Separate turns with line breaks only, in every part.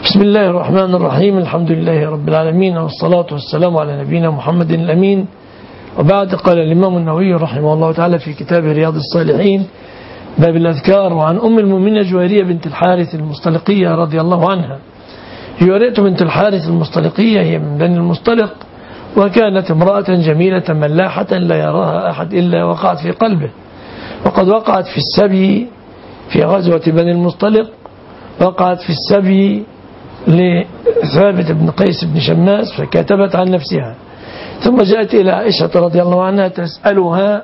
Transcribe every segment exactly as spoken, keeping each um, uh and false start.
بسم الله الرحمن الرحيم. الحمد لله رب العالمين، والصلاة والسلام على نبينا محمد الأمين. وبعد، قال الإمام النووي رحمه الله تعالى في كتابه رياض الصالحين باب الأذكار: وعن أم المؤمنين جويرية بنت الحارث المصطلقية رضي الله عنها. جويرية بنت الحارث المصطلقية هي من بني المصطلق، وكانت امرأة جميلة ملاحة لا يراها أحد إلا وقعت في قلبه، وقد وقعت في السبي في غزوة بني المصطلق، وقعت في السبي لثابت بن قيس بن شماس فكتبت عن نفسها، ثم جاءت إلى عائشة رضي الله عنها تسألها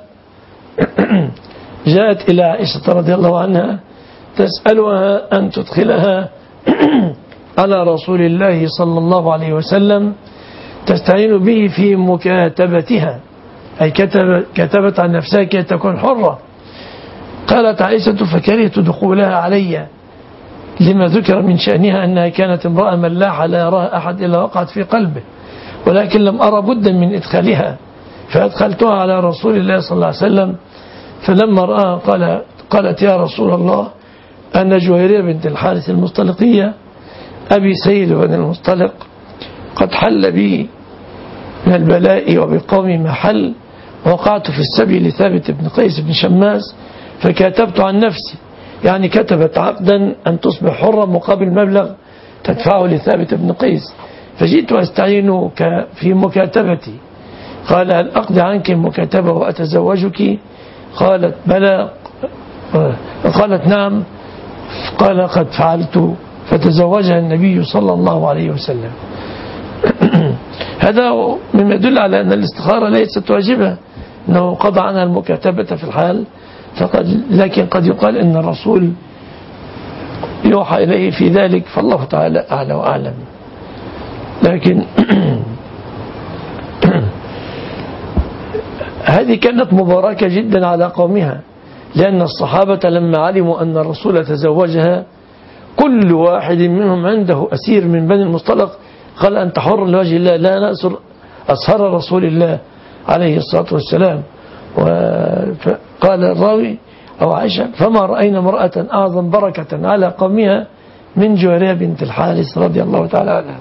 جاءت إلى عائشة رضي الله عنها تسألها أن تدخلها على رسول الله صلى الله عليه وسلم تستعين به في مكاتبتها، أي كتب كتبت عن نفسها كي تكون حرة. قالت عائشة: فكرهت دخولها علي، لما ذكر من شأنها أنها كانت امرأة ملاحة لا يراها أحد إلا وقعت في قلبه، ولكن لم أرى بدا من إدخالها، فأدخلتها على رسول الله صلى الله عليه وسلم. فلما رآها قال قالت: يا رسول الله، أن جويرية بنت الحارث المصطلقية أبي سيد بن المصطلق قد حل بي من البلاء وبقومي ما حل، وقعت في السبي لثابت بن قيس بن شماس فكتبت عن نفسي، يعني كتبت عقدا أن تصبح حرة مقابل مبلغ تدفعه لثابت بن قيس، فجئت أستعين في مكاتبتي. قال: هل أقضي عنك المكاتبة وأتزوجك؟ قالت: بلى. قالت: نعم. قال: قد فعلت، فتزوجها النبي صلى الله عليه وسلم. هذا مما يدل على أن الاستخارة ليست واجبة، أنه قضى عنها المكاتبة في الحال، فقد لكن قد يقال أن الرسول يوحى إليه في ذلك، فالله تعالى أعلى وأعلم. لكن هذه كانت مباركة جدا على قومها، لأن الصحابة لما علموا أن الرسول تزوجها كل واحد منهم عنده أسير من بني المصطلق قال: أنت حر لوجه الله، لا نأسر أسهر رسول الله عليه الصلاة والسلام. وقال الراوي أو عائشة: فما رأينا امرأة أعظم بركة على قومها من جويرية بنت الحارث رضي الله تعالى عنها.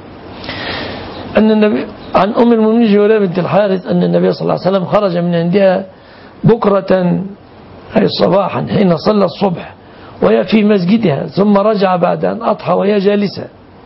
أن النبي عن أم المؤمنين جويرية بنت الحارث أن النبي صلى الله عليه وسلم خرج من عندها بكرة أي صباحا حين صلى الصبح وهي في مسجدها، ثم رجع بعد أن أضحى وهي جالسة.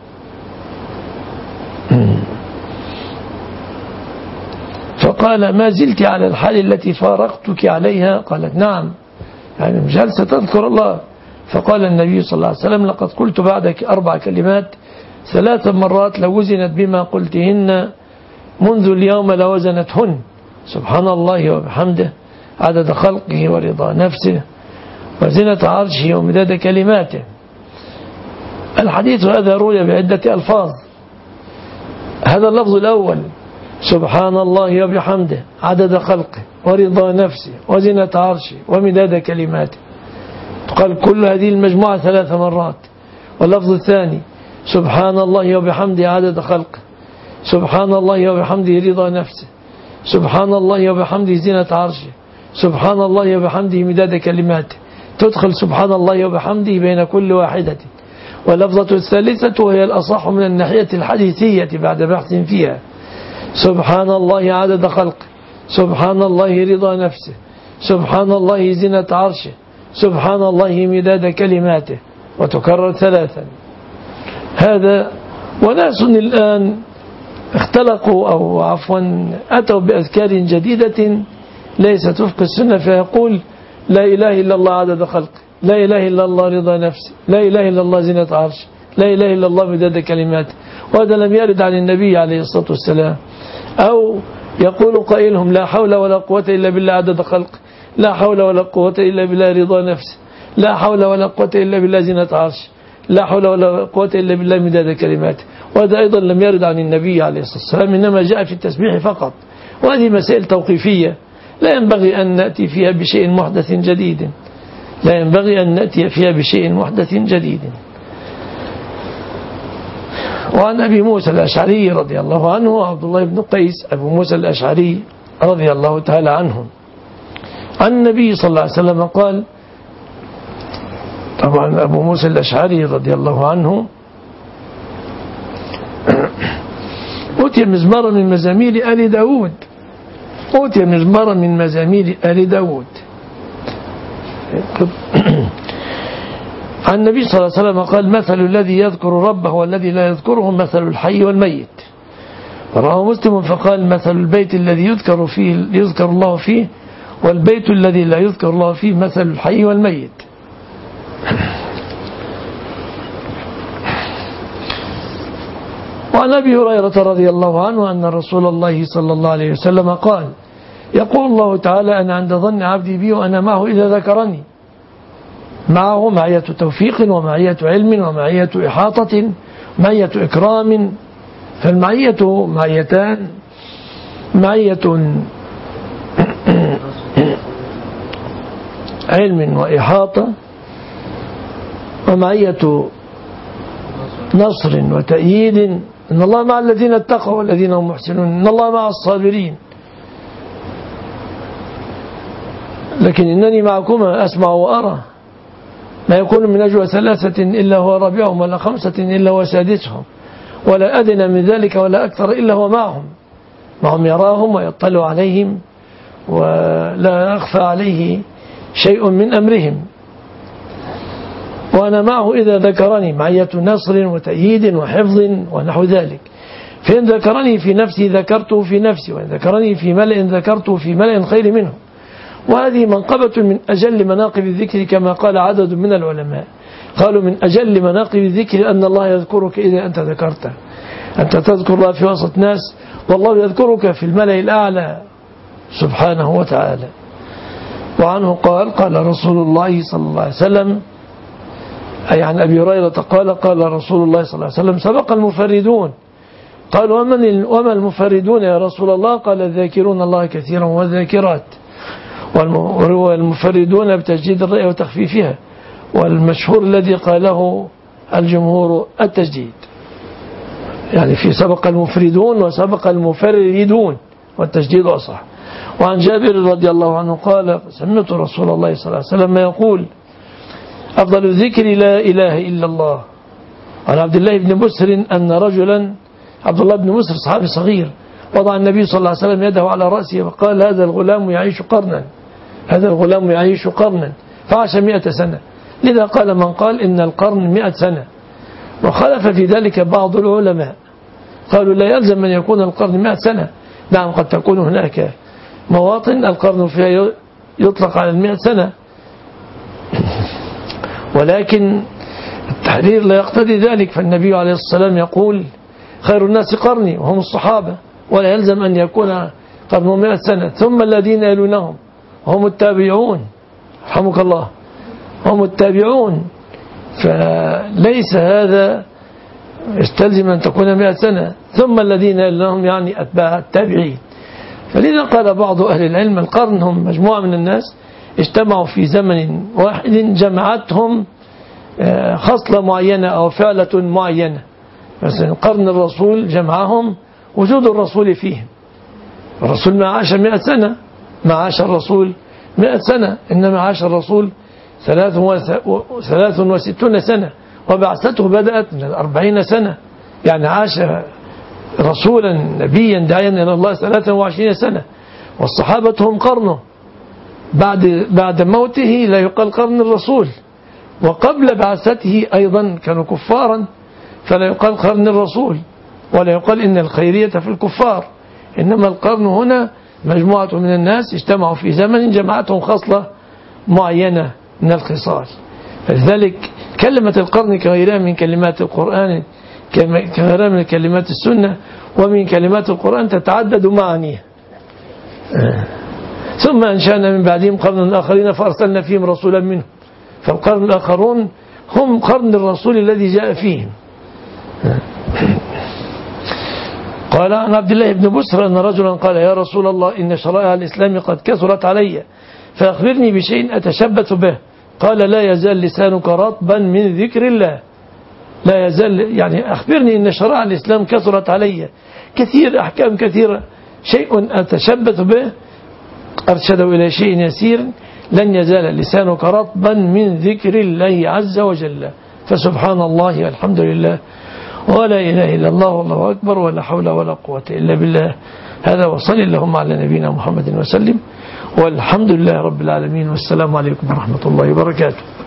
فقال: ما زلت على الحال التي فارقتك عليها؟ قالت: نعم، يعني جالسة تذكر الله. فقال النبي صلى الله عليه وسلم: لقد قلت بعدك أربع كلمات ثلاث مرات لو وزنت بما قلتهن منذ اليوم لوزنتهن: سبحان الله وبحمده عدد خلقه ورضا نفسه وزنة عرشه ومداد كلماته. الحديث هذا روي بعدة ألفاظ. هذا اللفظ الأول: سبحان الله وبحمده عدد خلقه ورضا نفسه وزنة عرشه ومداد كلماته، قال كل هذه المجموعة ثلاث مرات. واللفظ الثاني: سبحان الله وبحمده عدد خلقه، سبحان الله وبحمده رضا نفسه، سبحان الله وبحمده زنة عرشه، سبحان الله وبحمده مداد كلماته. تدخل سبحان الله وبحمده بين كل واحدة. واللفظة الثالثة وهي الأصح من الناحية الحديثية بعد بحث فيها: سبحان الله عدد خلقه، سبحان الله رضا نفسه، سبحان الله زنة عرشه، سبحان الله مداد كلماته، وتكرر ثلاثا. هذا وناس الآن اختلقوا أو عفوا أتوا بأذكار جديدة ليست وفق السنة، فيقول: لا إله إلا الله عدد خلقه، لا إله إلا الله رضا نفسه، لا إله إلا الله زنة عرشه، لا إله إلا الله مداد كلماته. وهذا لم يرد عن النبي عليه الصلاة والسلام. أو يقول قائلهم: لا حول ولا قوة إلا بالله عدد خلقه، لا حول ولا قوة إلا بالله رضا نفسه، لا حول ولا قوة إلا بالله زنة عرشه، لا حول ولا قوة إلا بالله مداد كلماته. وهذا أيضا لم يرد عن النبي عليه الصلاة والسلام، إنما جاء في التسبيح فقط. وهذه مسائل توقيفية لا ينبغي أن نأتي فيها بشيء محدث جديد، لا ينبغي أن نأتي فيها بشيء محدث جديد. وعن أبي موسى الأشعري رضي الله عنه وعبد الله بن قيس أبو موسى الأشعري رضي الله تعالى عنهم عن النبي صلى الله عليه وسلم قال: طبعا أبو موسى الأشعري رضي الله عنه أوتي مزمارا من مزامير آل داود أوتي مزمارا من مزامير آل داود. عن النبي صلى الله عليه وسلم قال مثل الذي يذكر ربه والذي لا يذكره مثل الحي والميت. رواه مسلم فقال مثل البيت الذي يذكر فيه يذكر الله فيه والبيت الذي لا يذكر الله فيه مثل الحي والميت. وعن أبي هريرة رضي الله عنه أن رسول الله صلى الله عليه وسلم قال يقول الله تعالى أنا عند ظن عبدي بي وأنا معه إذا ذكرني. معه معية توفيق ومعية علم ومعية إحاطة معية إكرام. فالمعية معيتان معية علم وإحاطة ومعية نصر وتأييد. إن الله مع الذين اتقوا والذين هم محسنون إن الله مع الصابرين. لكن إنني معكما أسمع وأرى ما يكون من نجوى ثلاثة إلا هو رابعهم ولا خمسة إلا هو سادسهم ولا أدنى من ذلك ولا أكثر إلا هو معهم معهم يراهم ويطلع عليهم ولا يخفى عليه شيء من أمرهم. وأنا معه إذا ذكرني معية نصر وتأييد وحفظ ونحو ذلك. فإن ذكرني في نفسي ذكرته في نفسي وإن ذكرني في ملئ ذكرته في ملئ خير منه. وهذه منقبة من أجل مناقب الذكر كما قال عدد من العلماء قالوا من أجل مناقب الذكر أن الله يذكرك إذا أنت ذكرته. أنت تذكر الله في وسط ناس والله يذكرك في الملأ الأعلى سبحانه وتعالى. وعنه قال قال رسول الله صلى الله عليه وسلم أي عن أبي هريرة قال قال رسول الله صلى الله عليه وسلم سبق المفردون. قال ومن وما المفردون يا رسول الله؟ قال الذاكرون الله كثيرا والذاكرات. والمفردون بتجديد الرأي وتخفيفها. والمشهور الذي قاله الجمهور التجديد يعني في سبق المفردون وسبق المفردون والتجديد أصح. وعن جابر رضي الله عنه قال سمعت رسول الله صلى الله عليه وسلم يقول أفضل الذكر لا إله إلا الله. عن عبد الله بن مسر أن رجلا عبد الله بن مسر صحابي صغير وضع النبي صلى الله عليه وسلم يده على رأسه وقال هذا الغلام يعيش قرنا هذا الغلام يعيش قرنا فعاش مئة سنة. لذا قال من قال إن القرن مئة سنة. وخالف في ذلك بعض العلماء قالوا لا يلزم أن يكون القرن مئة سنة. نعم قد تكون هناك مواطن القرن فيها يطلق على المئة سنة ولكن التحرير لا يقتضي ذلك. فالنبي عليه الصلاة والسلام يقول خير الناس قرني وهم الصحابة ولا يلزم أن يكون قرنهم مئة سنة ثم الذين يلونهم هم التابعون رحمك الله هم التابعون. فليس هذا يستلزم أن تكون مئة سنة ثم الذين يلونهم يعني أتباع التابعين. فلذا قال بعض أهل العلم القرن هم مجموعة من الناس اجتمعوا في زمن واحد جمعتهم خصلة معينة أو فعلة معينة. مثلا قرن الرسول جمعهم وجود الرسول فيهم. الرسول ما عاش مئة سنة ما عاش الرسول مئة سنة إنما عاش الرسول ثلاث وستون سنة وبعثته بدأت من الأربعين سنة يعني عاش رسولا نبيا داعيا إلى الله ثلاثة وعشرين سنة. والصحابة هم قرنه بعد بعد موته لا يقال قرن الرسول وقبل بعثته أيضا كانوا كفارا فلا يقال قرن الرسول ولا يقال إن الخيرية في الكفار. إنما القرن هنا مجموعة من الناس اجتمعوا في زمن جمعتهم خصلة معينة من الخصال. فلذلك كلمة القرن كغيرها من كلمات القرآن كغيرها من كلمات السنة ومن كلمات القرآن تتعدد معانيها. ثم أنشأنا من بعدهم قرن آخرين فأرسلنا فيهم رسولا منهم. فالقرن الآخرون هم قرن الرسول الذي جاء فيهم. قال عن عبد الله بن بسر أن رجلا قال يا رسول الله إن شرائع الإسلام قد كثرت علي فأخبرني بشيء أتشبث به. قال لا يزال لسانك رطبا من ذكر الله. لا يزال يعني أخبرني إن شرائع الإسلام كثرت علي كثير أحكام كثيرة شيء أتشبث به أرشده إلى شيء يسير لن يزال لسانك رطبا من ذكر الله عز وجل. فسبحان الله والحمد لله ولا إله إلا الله والله أكبر ولا حول ولا قوة إلا بالله. هذا وصل اللهم على نبينا محمد وسلم، والحمد لله رب العالمين، والسلام عليكم ورحمة الله وبركاته.